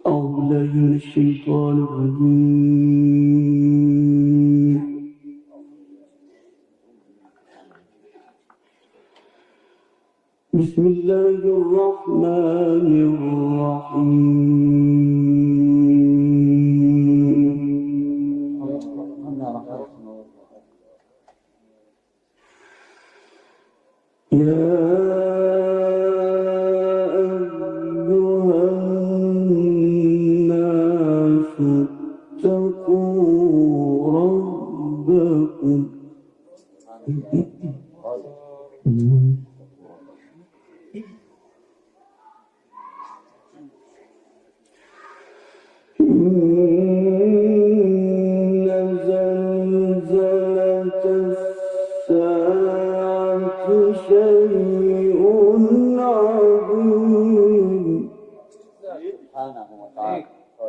أعوذ بالله من الشيطان الرجيم. بسم الله الرحمن الرحيم. يا أيها الناس اتقوا ربكم إن زلزلة الساعة شيء عظيم. سبحانه وتعالى.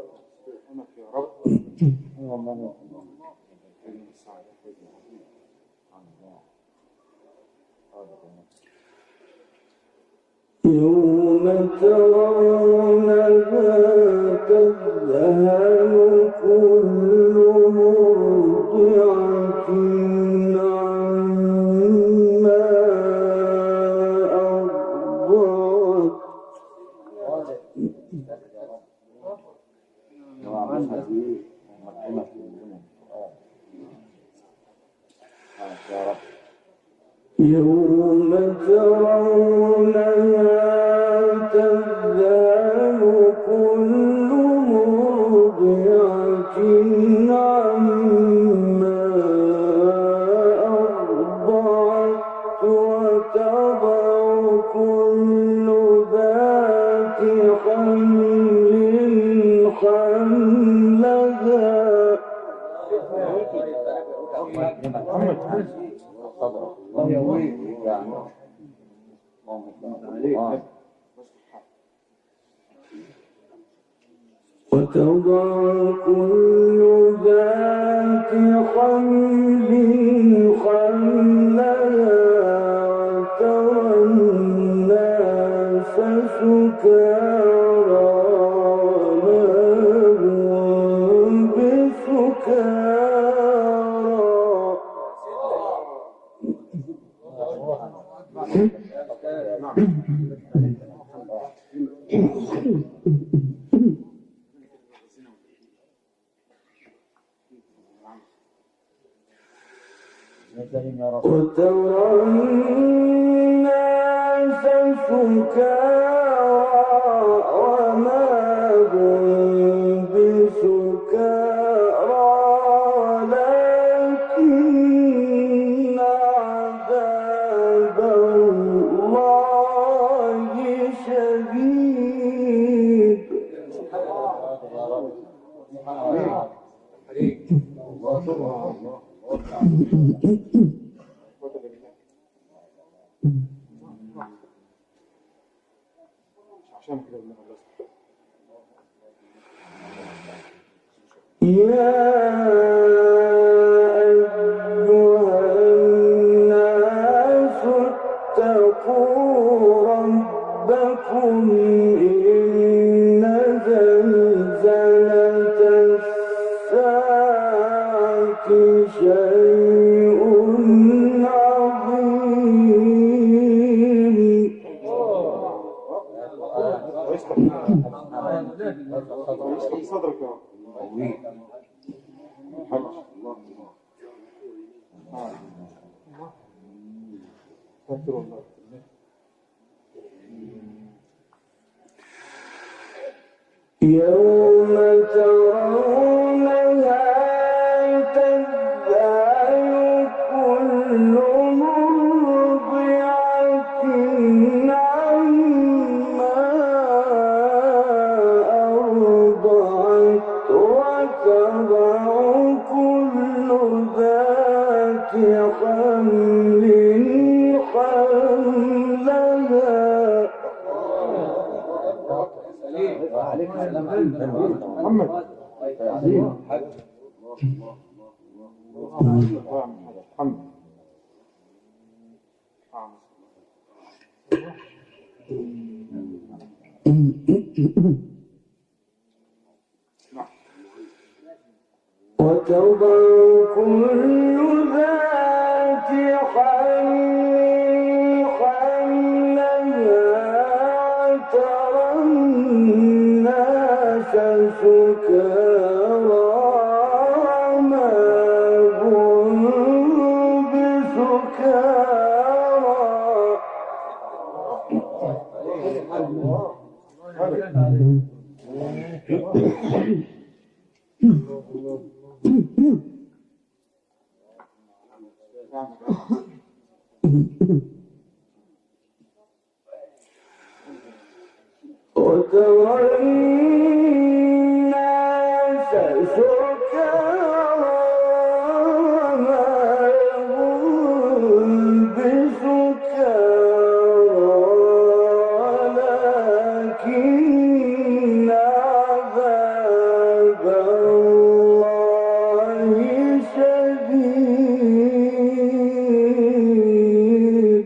يوم ترونها تذهل كل مرضعة عما أرضعت. يوم ترونها تذهل كل مرضعة عما أرضعت وتضع كل ذات حمل حملها. وتضع كل ذات حمل حملها وترى الناس سكارى ما هم وترى الناس سكارى وما هم بسكارى ولكن عذاب الله شديد. يا أيها الناس اتقوا ربكم إن زلزلة الساعة شيء عظيم. صدرك يوم ترونها تذهل كل مرضعة عما أرضعت وتضع كل ذات حمل حملها. محمد وتضع كل ذات حمل حملها ترى الناس سكارى وما هم وترى الناس سكارى وما هم بسكارى ولكن عذاب الله شديد.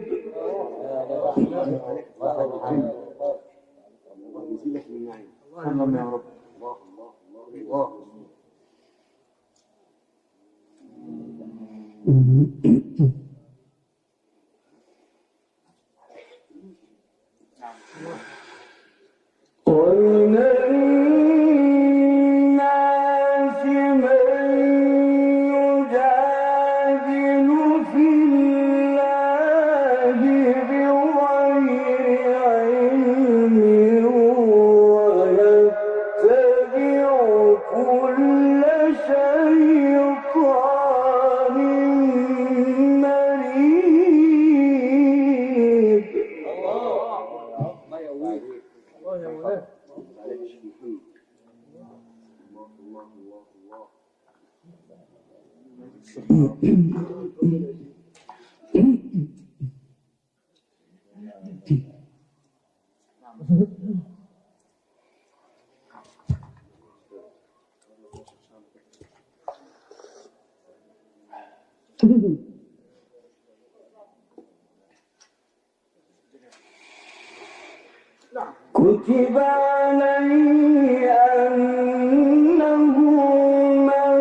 يزيدك من نعيم. اللهم يا رب. الله الله الله. ومن الناس من يجادل في الله بغير علم ويتبع كل شيطان مريد. كتب عليه أنه من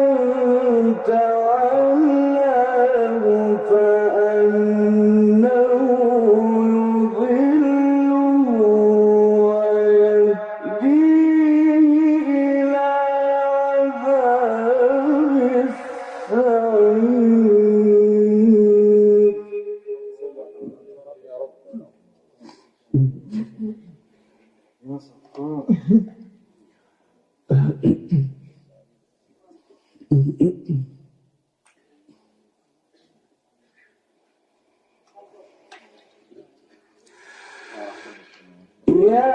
تولاه فأنه يضله ويهديه إلى عذاب السعير. يا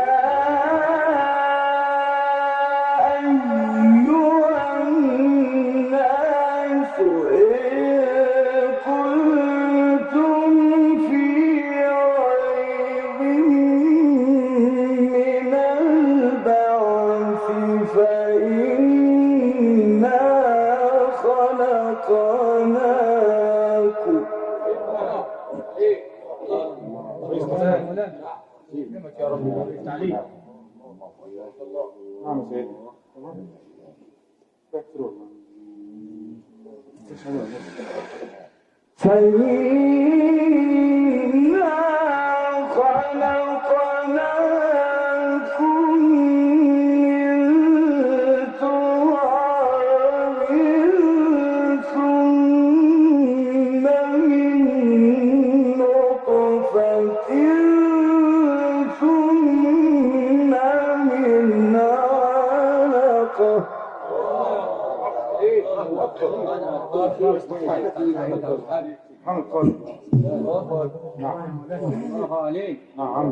أيها الناس إن كنتم في ريب من البعث فإنا خلقناكم يا رب تعليم. نعم سيدي. فإنا خلقناكم من تراب ثم من نطفة ثم من علقة سبحان القادر. نعم نعم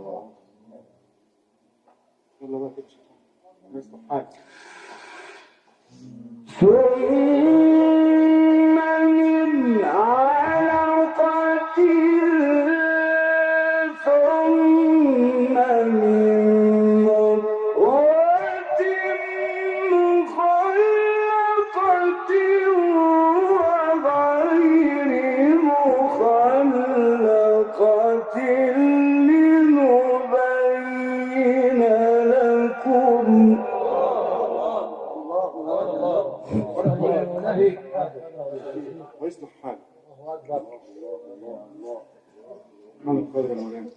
يلا بقى تمشي نستحق. ثم من علقة ثم من مضغة مخلقة وغير مخلقة لنبين لكم ويصلح حاله. الله القادر المريم.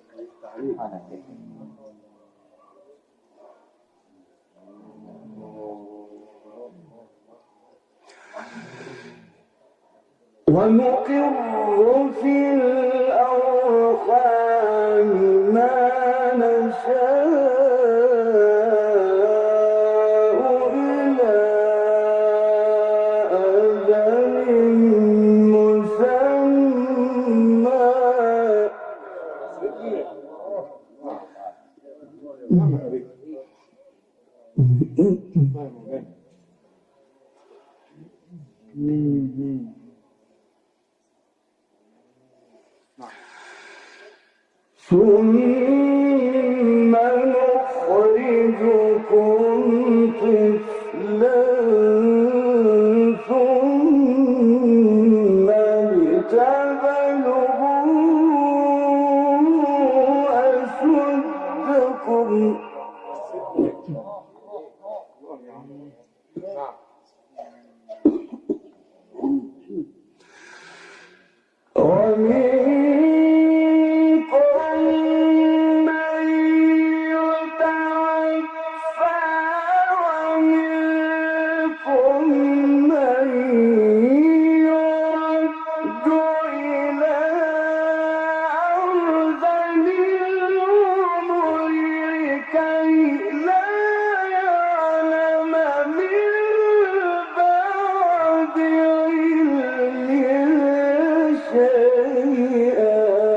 ونقر في الأرحام ما نشاء إلى أجل مسمى. نعم عليك. ثم نخرجكم طفلا ثم لتبلغوا أشدكم ومنكم من يتوفى ومنكم من يرد إلى أرذل العمر كي لا يعلم من بعد علم شيئا.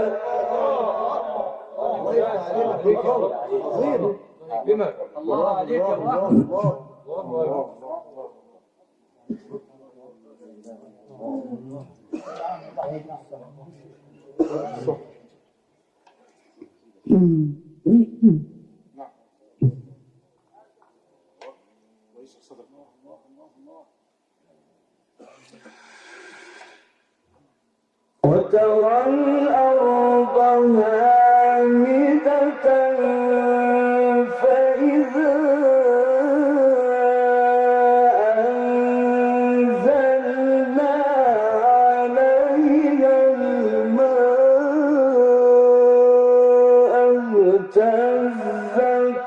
الله عليك يا وترى الأرض هامدة فإذا أنزلنا عليها الماء اهتزت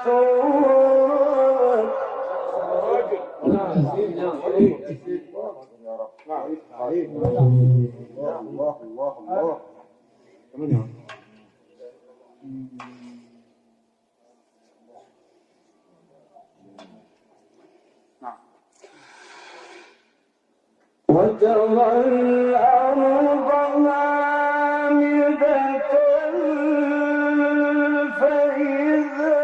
الله الله الله. كمان يا وترى الأرض هامدة فإذا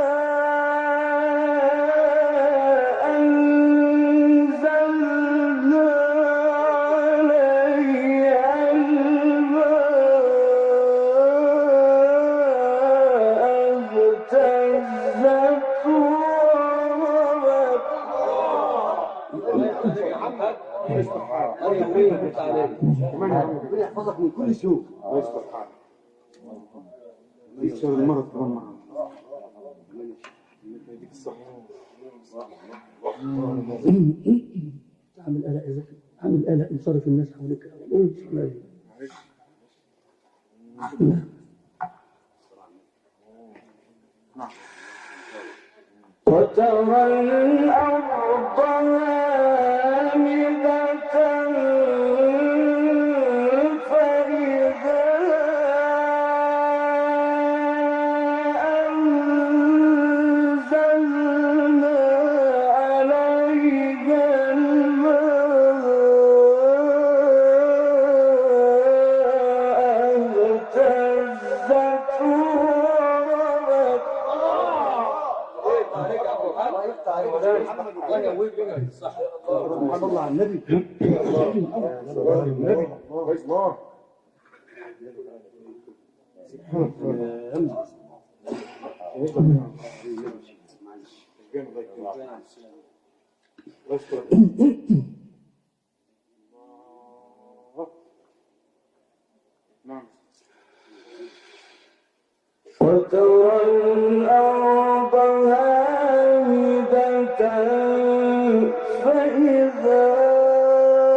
أنزلنا عليها الماء اهتزت ربنا يحفظك من كل سوء. ويصلح حالك. يكسر المرض كمان مرة. يديك الصحة. عامل قلق يا زكي، عامل قلق يصرف الناس حواليك. وترى الأرض هامدة فإذا أنزلنا عليها الماء اهتزت الله على النبي. النبي. الله. وترى الأرض هامدة فإذا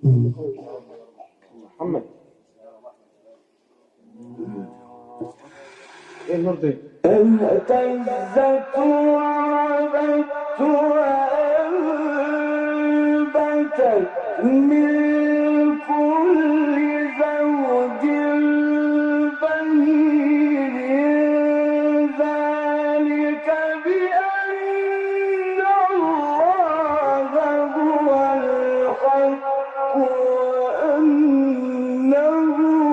محمد ايه النور ده؟ اهتزت وعبت وأنبتت من كل زوج بهيج ذلك بأن الله هو الحق وأنه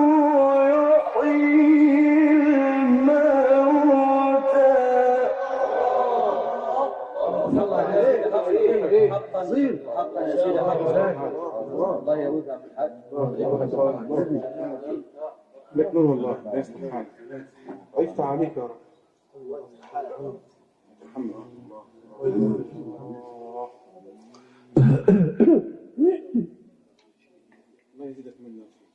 عظيم حقا يا سيدي حقا الله يوفقك بالحق لك نور والله لا يفتح حالك ويفتح عليك يا رب محمد الله يزيدك من نفسك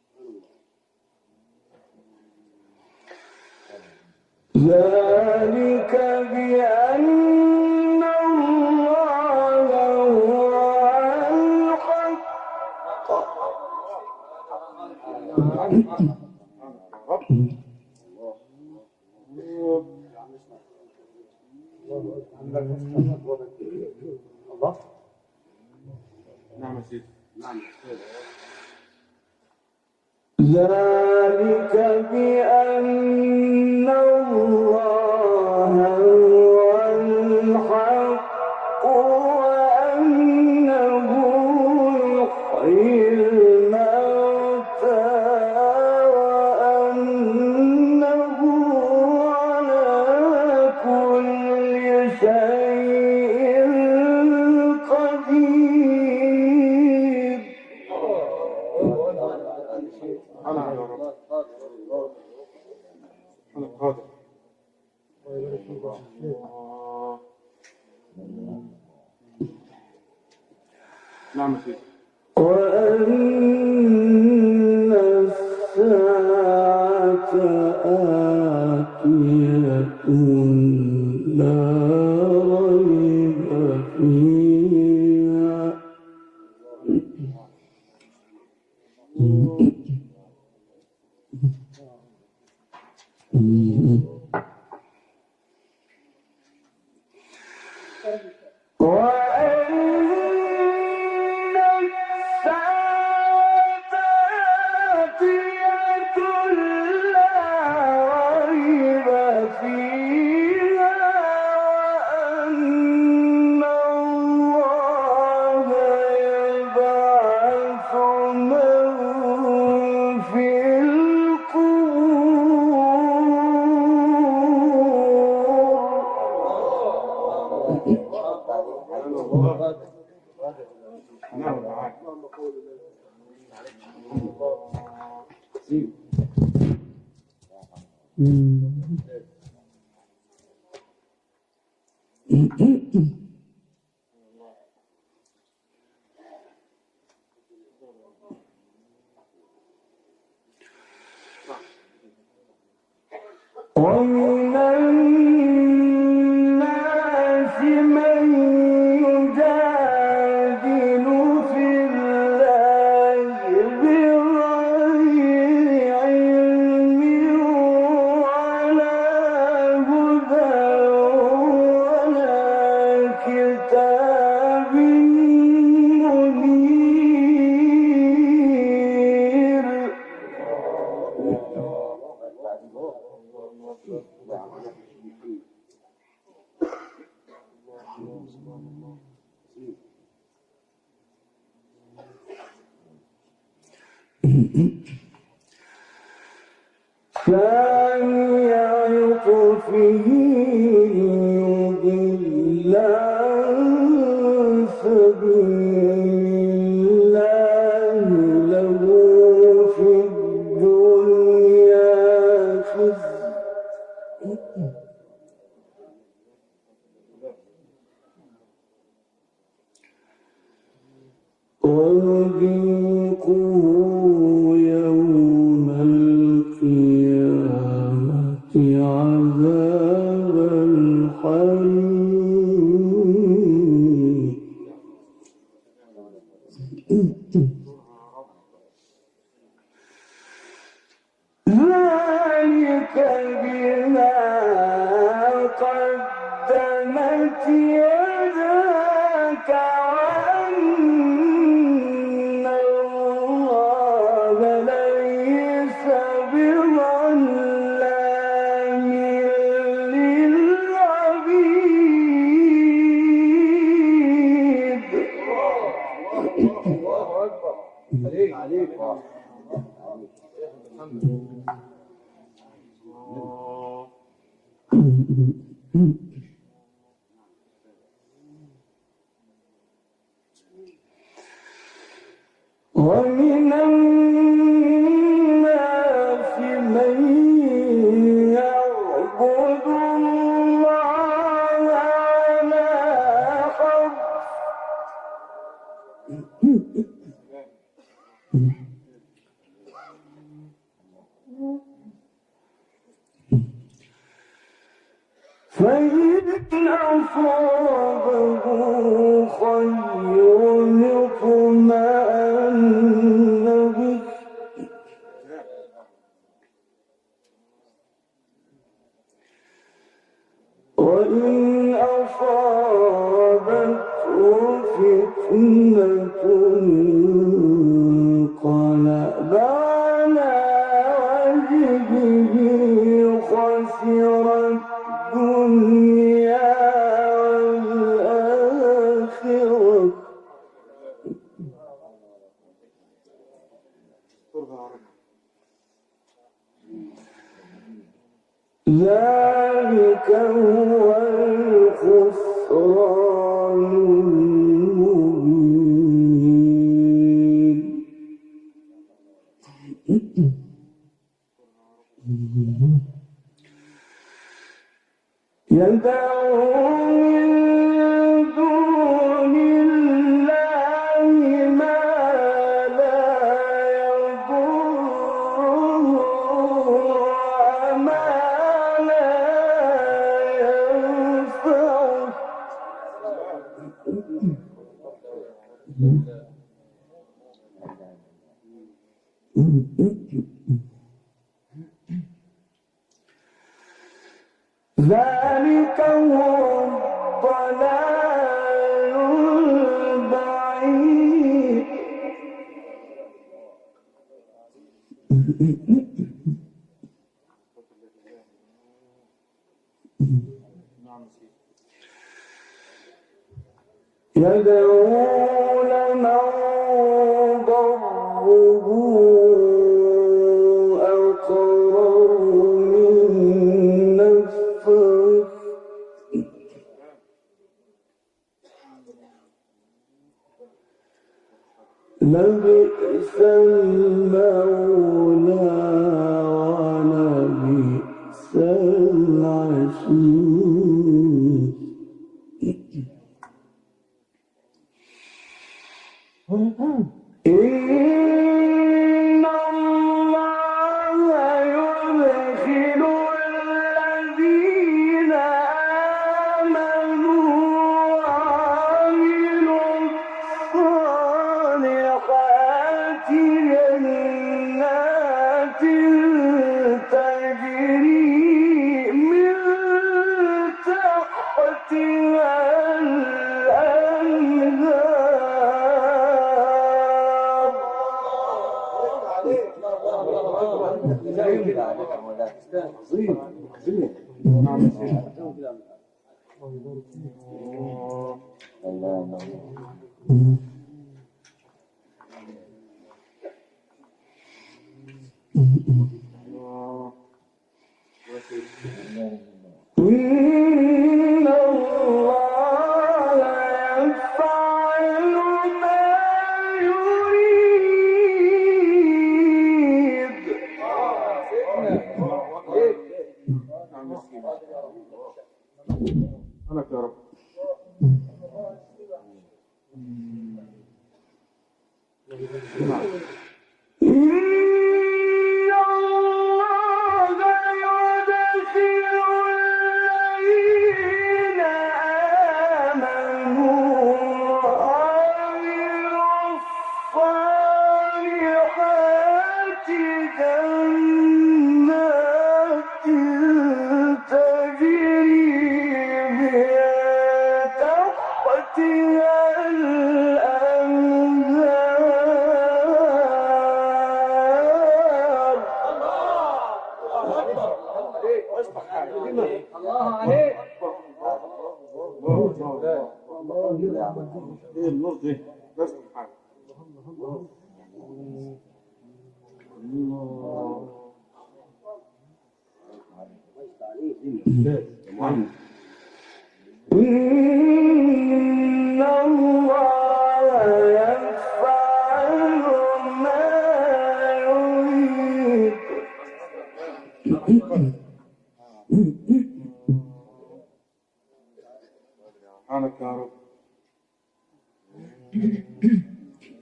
ذلك بأن الله هو الحق الله نعم يا سيدي نعم ذلك بأن الله هو الحق وأنه يحيي الموتى وأنه على كل شيء قدير. أنا يا رب أنا قادر نعم يا سيدي وأن الساعة آتية لا ريب فيها ومن الناس من يجادل في الله بغير علم ولا هدى ولا كتاب منير. ثاني عطفه يضل عن سبيل الله له في الدنيا خزي ونذيقه يوم القيامة عذاب الحريق. عليك. ومن الناس من يعبد الله على حرف فإن أصابه خير اطمأن به وإن أصابته فتنة انقلب على وجهه خسر الدنيا والآخرة ذلك هو الخسران المبين. يدعو من دون الله ما لا يضره وما لا ينفعه ذلك هو الضلال البعيد. يدعو لمن ضره أقرب من نفعه لبئس المولى ولبئس العشير. إن الله يدخل الذين آمنوا وعملوا الصالحات جنات تجري من تحتها عظيم عظيم. نعم إن الله يفعل ما يريد. سبحانك يا رب. إن الله يدخل الذين آمنوا وعملوا الصالحات جنات تجري من تحتها ايه النور دي؟ بس سبحان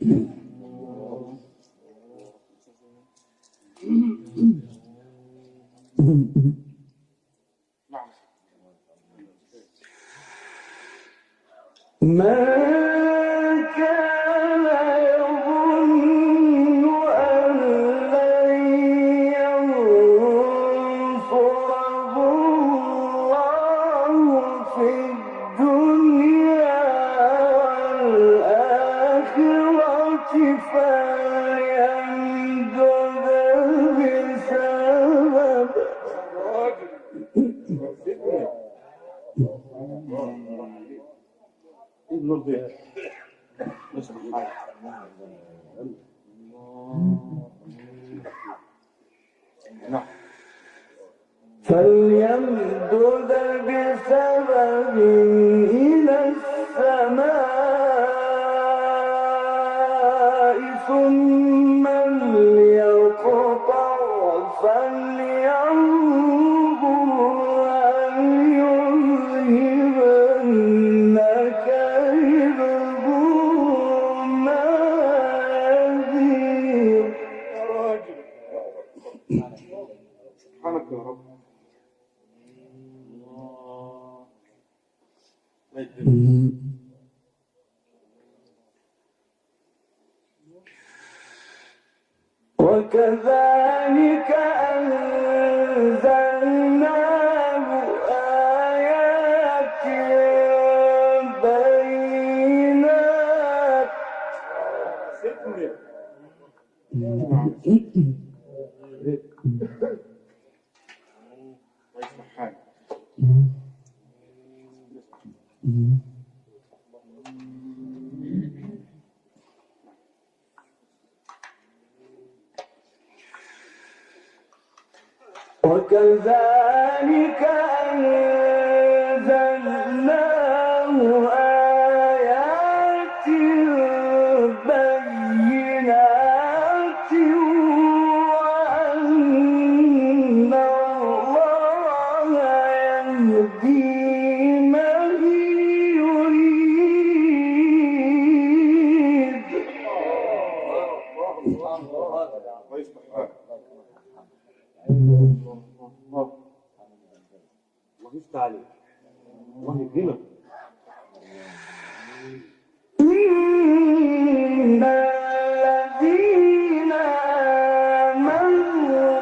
من كان يظن أن لن ينصره الله في الدنيا والآخرة فليمدد بسبب النور ده اسمع حاجة. نعم. فليمدد بسبب إلى السماء ثم ليقطع فلينظر هل يذهبن كيده ما يغيظ. سبحانك يا رب. الله يكرمك. وكذلك أنزلناه آيات بينات الله يسمح حالك. وكذلك أنزلناه آيات بينات وأن الله يهدي من يريد. الله يسمح حالك. الله يفتح عليك. الله يكرمك. إن الذين آمنوا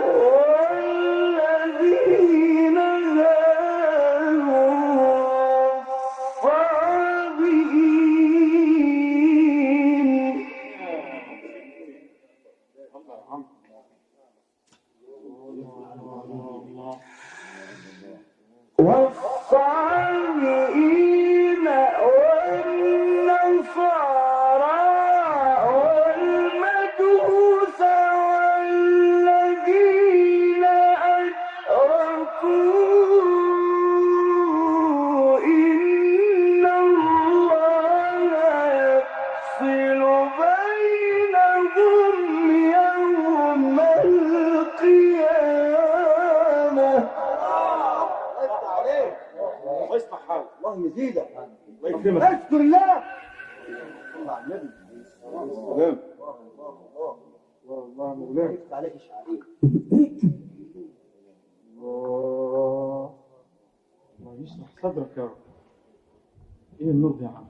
والذين هادوا والصابئين الله يرحمك. والصابئين والنصارى والمجوس والذين أشركوا إن الله يفصل بينهم يوم القيامة. الله يسمح حالك. الله يزيدك. الله يكرمك. اشكر الله. صل على النبي. سلام. الله مولانا. يفتح عليك الشعريه. الله يشرح صدرك يا رب. ايه النور ده يا عم؟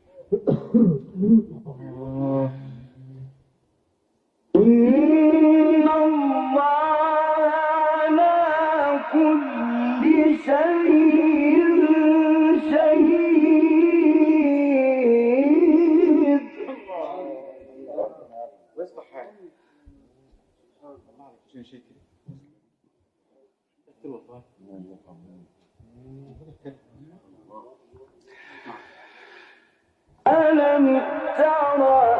إن الله على كل شيء شهيد. ويصلح حالك. الله عليك شيء كده. اكتب والله. ألم تر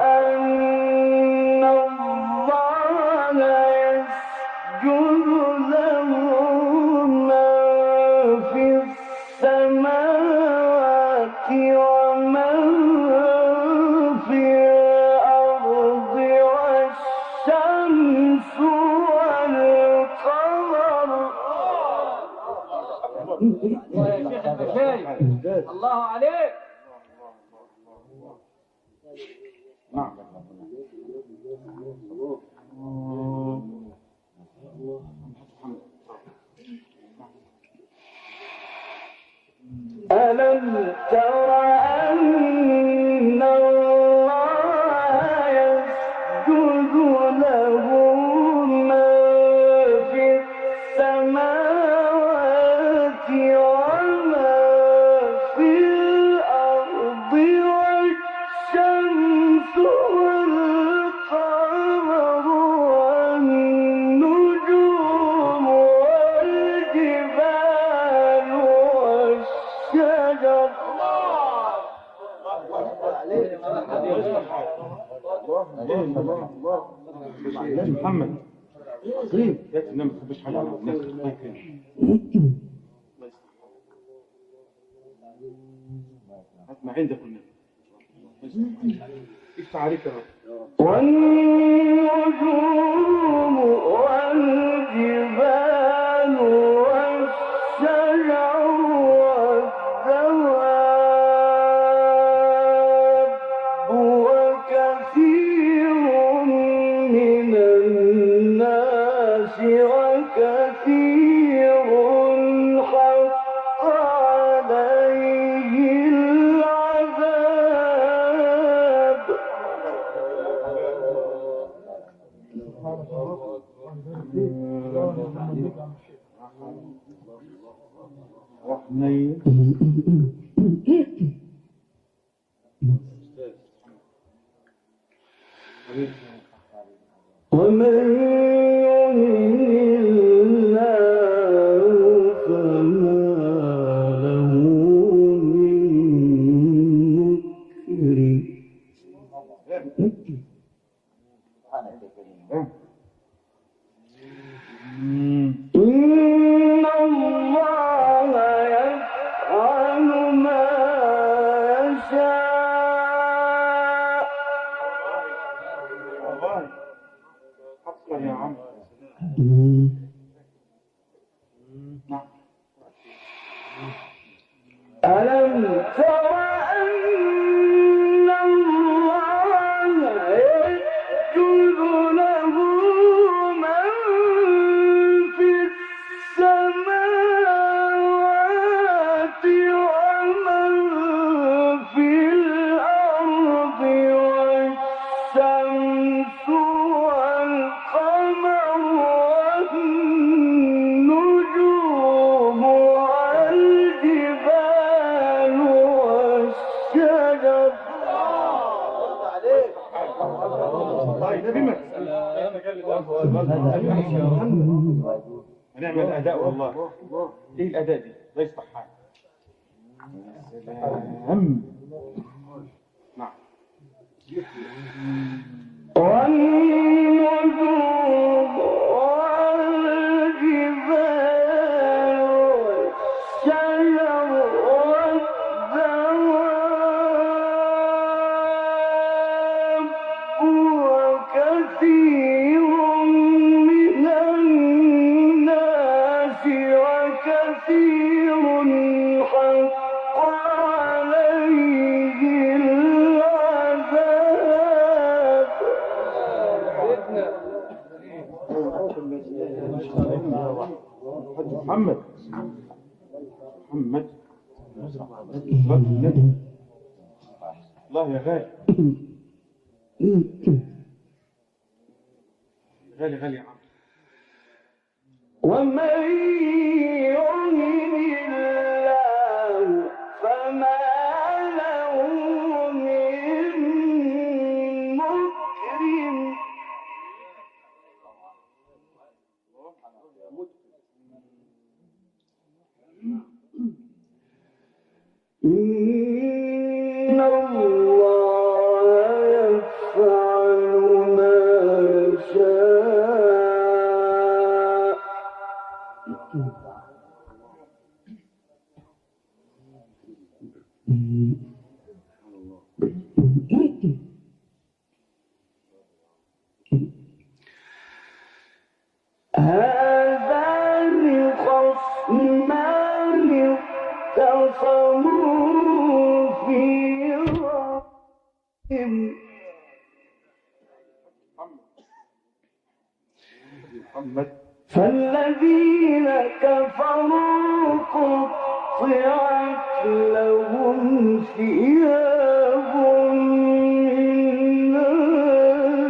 أن الله يسجد له من في السماوات ومن في الأرض والشمس والقمر. الله يا شيخ البشاري. الله عليك. نعم. يا محمد طيب يا تنام ما تخبيش حاجه على الناس الله يكرمك. هات ما عندك النبي افتح عليك يا رب. والنجوم والجبال والشجر والدواب وكثير من الناس وكثير حق عليه العذاب. رحمين ومن يهن الله فما له من مكرم. إن الله يفعل ما يشاء. والله حقا يا عم. نعم. ألم تر أن الله يسجد له من في السماوات ومن في الأرض والشمس والقمر والنجوم والجبال والشجر. الله يكرمك. هنعمل الأداء والله. ايه الأداء دي؟ لا يصبح حاجة. سلام. نعم. والنجوم والجبال والشجر والدواب وكثير من الناس وكثير حق عليه العذاب. محمد محمد الله يا غالي غالي غالي يا عم. ومن يهن الله فما له من مكرم. إن الله يفعل ما يشاء. هذان خصمان اختصموا في ربهم محمد فالذين كفروا قطعت لهم ثياب من نار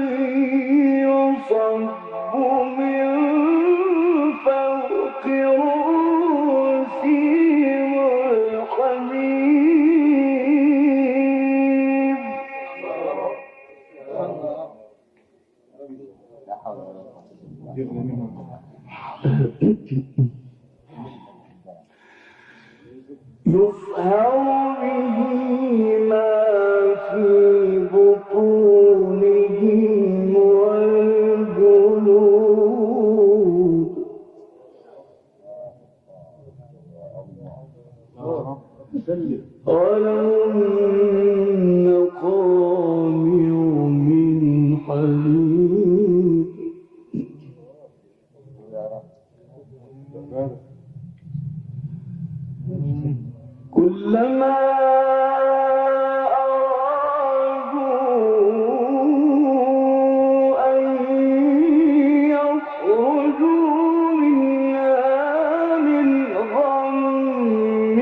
يصب من فوق رؤوسهم الحميم. يغني منهم. يصهر به ما في بطونهم كلما أرادوا أن يخرجوا منها من غم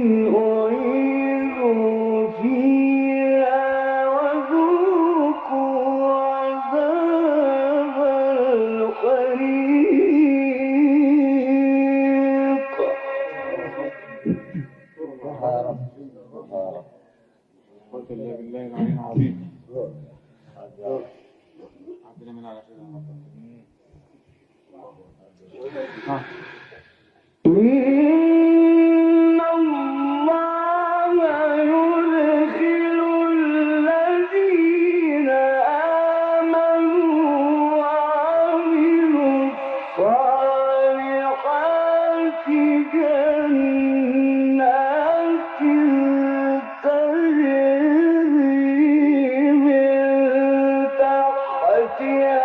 أعيدوا فيها وذوقوا عذاب الحريق. قلت الله بالله العلي العظيم. عبدنا من على خير. إن الله يدخل الذين آمنوا وعملوا الصالحات جنات تجري من تحتها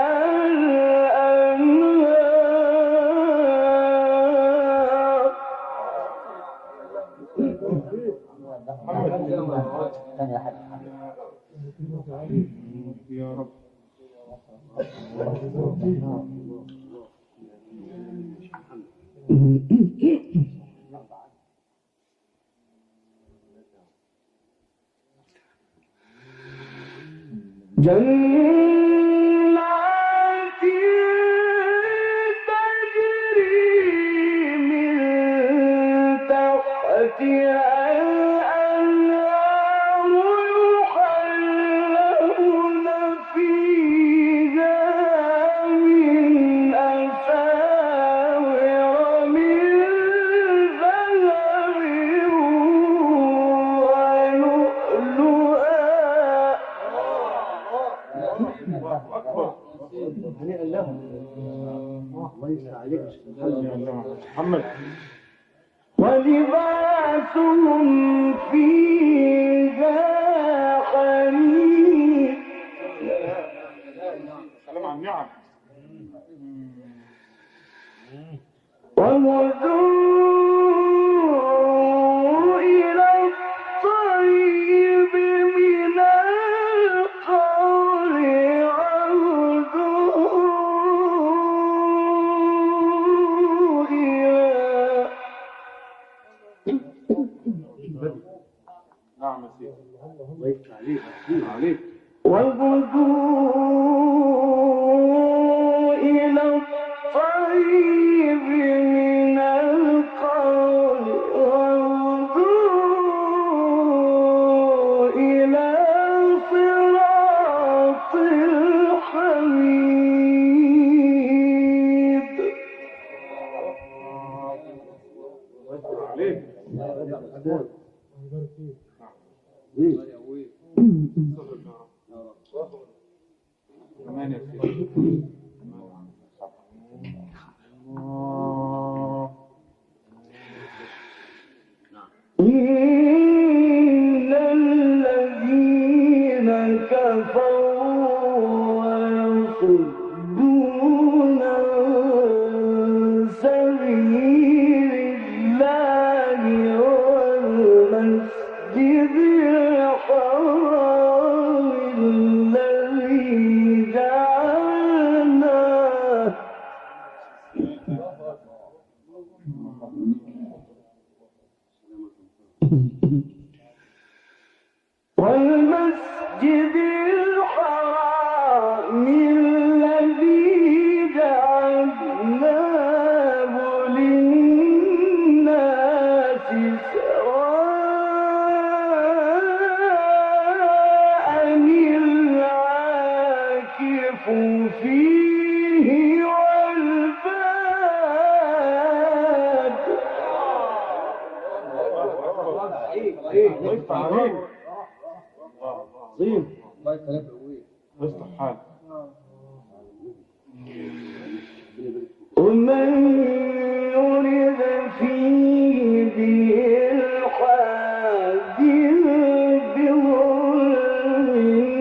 يا رب. جنات تجري من تحتها الأنهار يحلون فيها من أساور من ذهب ولؤلؤا. هنيئا لهم. الله يسعى عليك محمد. ولباسهم فيها حرير. سلام على النعم. وهدوا إلى الطيب من القول وهدوا إلى نعم يا سيدي. الله يسعى عليك. وهدوا إلى الطيب من القول وهدوا إلى صراط الحميد. عليك. كمان يا سيدي. إن الذين كفروا ويصدون عن سبيل الله والمسجد الحرام الذي جعلناه والمسجد الحرام الذي جعلناه للناس سواء العاكف فيه والباد. الله عليك. عظيم. الله يسلمك. اصلح حالك. ومن يرد فيه بإلحاد بظلم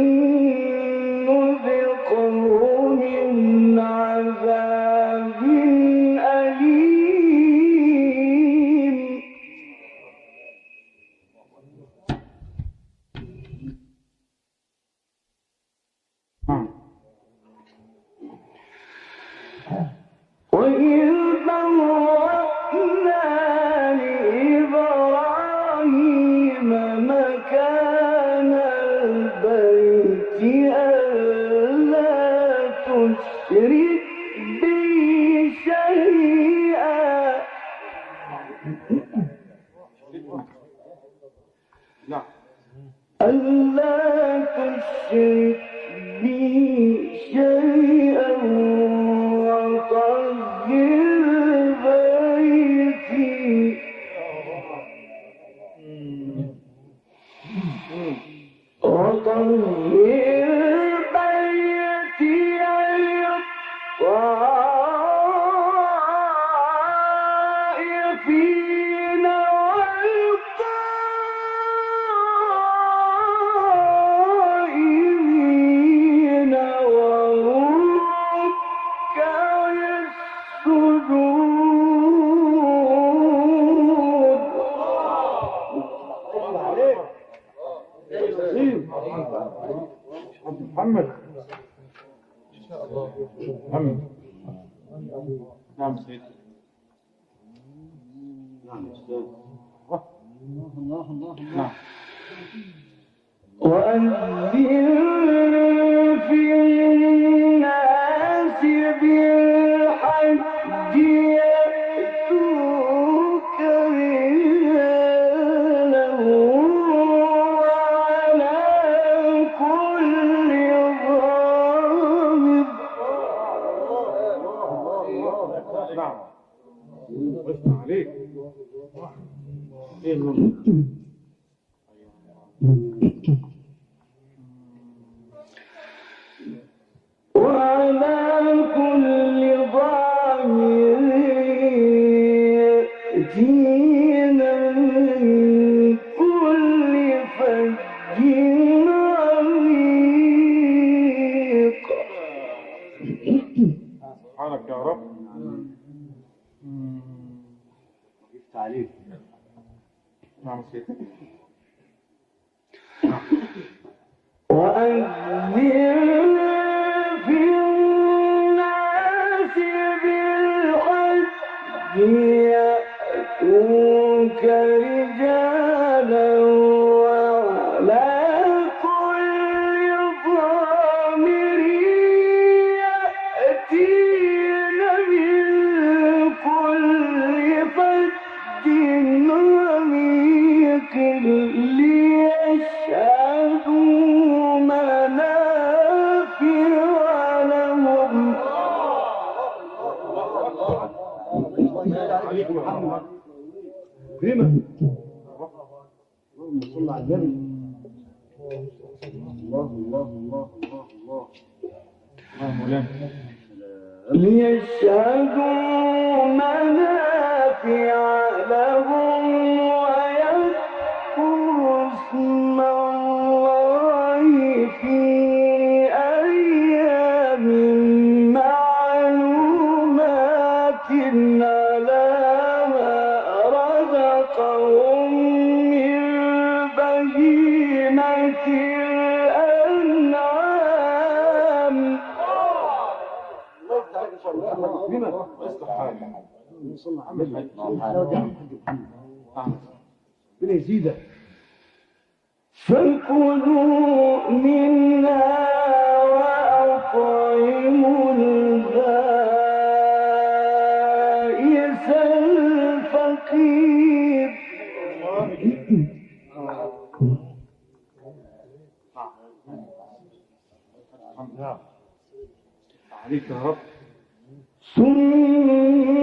نذقه من عذاب أليم. بي شيئا نعم. ألا تشرك بي شيئا وطهر بيتي للطائفين والقائمين والركع السجود. محمد. محمد. نعم سيدي. نعم أستاذ. نعم. وأذن في الناس بالحج يأتوك رجالا وعلى كل ضامر. نعم. واسمع عليك. ايه النظر؟ وعلى كل ضامر يأتين من كل فج عميق. سبحانك يا رب. وقفت عليك. نعم سيدي. وأذن في الناس بالحج يأتوك رجالا وعلى كل ضامر يأتين من كل فج عميق ليشهدوا منافع لهم. عليك محمد. كلمة. اللهم صل على النبي. الله الله الله الله الله. مولانا. ليشهدوا منافع لهم ويذكروا اسم الله في أيام معلومات على ما رزقهم من بهيمة الأنعام. كلمة. اصلح حالك. اللهم صل على النبي. ربنا يزيدك. فكلوا منها وأطعموا البائس الفقير. عليك يا رب. ثم